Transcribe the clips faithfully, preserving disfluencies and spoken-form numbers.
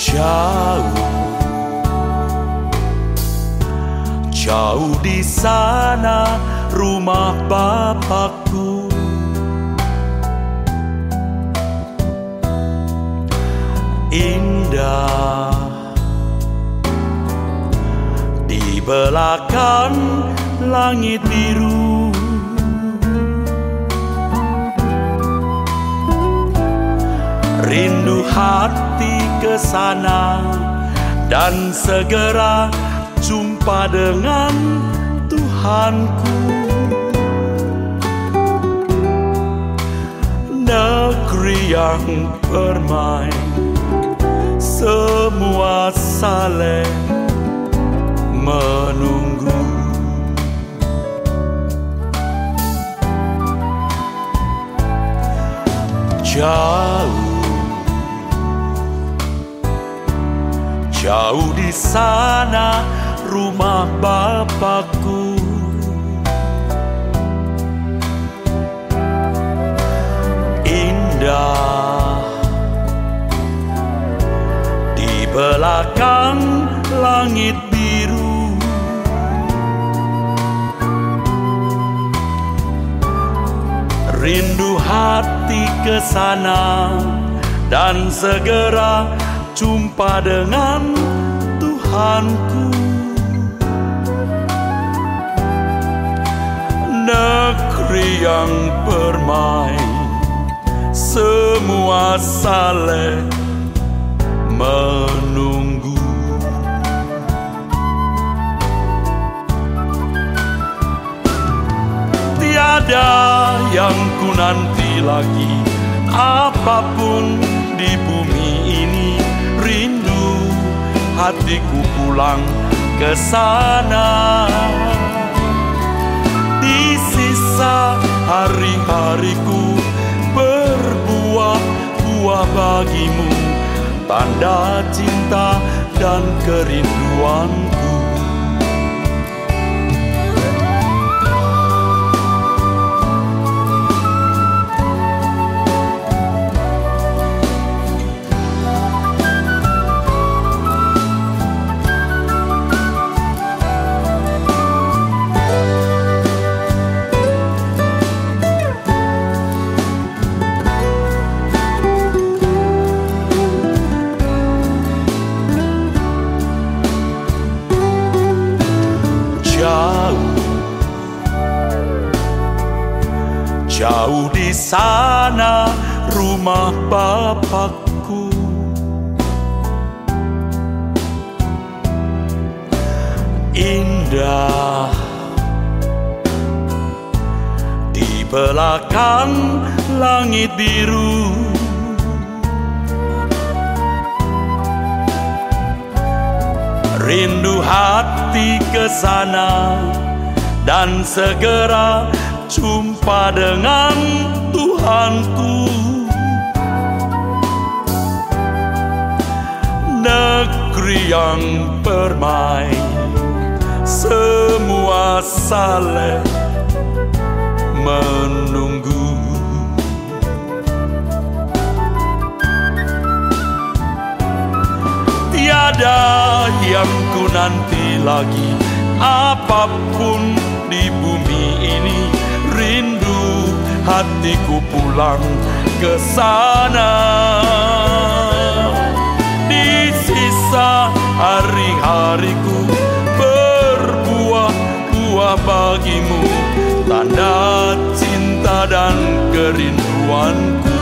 Jauh, jauh di sana rumah Bapakku. Indah di belakang langit biru. Rindu hati ke sana dan segera jumpa dengan Tuhanku. Negeri yang permai, semua saling menunggu. Jauh, jauh di sana rumah Bapakku. Indah di belakang langit biru. Rindu hati ke sana dan segera jumpa dengan Tuhanku. Negeri yang permai, semua saling menunggu. Tiada yang ku nanti lagi, apapun di bumi ini. Rindu hatiku pulang ke sana. Di sisa hari-hariku berbuah-buah bagimu, tanda cinta dan kerinduanku. Jauh, jauh di sana rumah Bapakku. Indah di belakang langit biru. Rindu hati ke sana dan segera jumpa dengan Tuhanku. Negeri yang permai, semua saling menunggu. Tiada yang ku nanti lagi, apapun di bumi ini. Rindu hatiku pulang ke sana. Di sisa hari-hariku berbuah-buah bagimu, tanda cinta dan kerinduanku.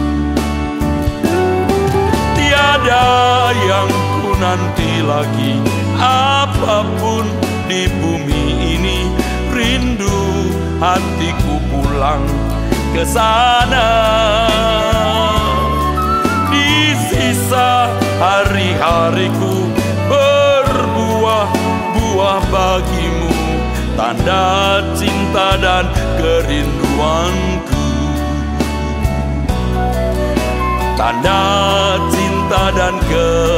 Tiada yang ku nanti lagi, apapun di bumi ini. Rindu hatiku pulang ke sana. Di sisa hari-hariku berbuah-buah bagimu, tanda cinta dan kerinduanku. Tanda cinta dan kerinduanku.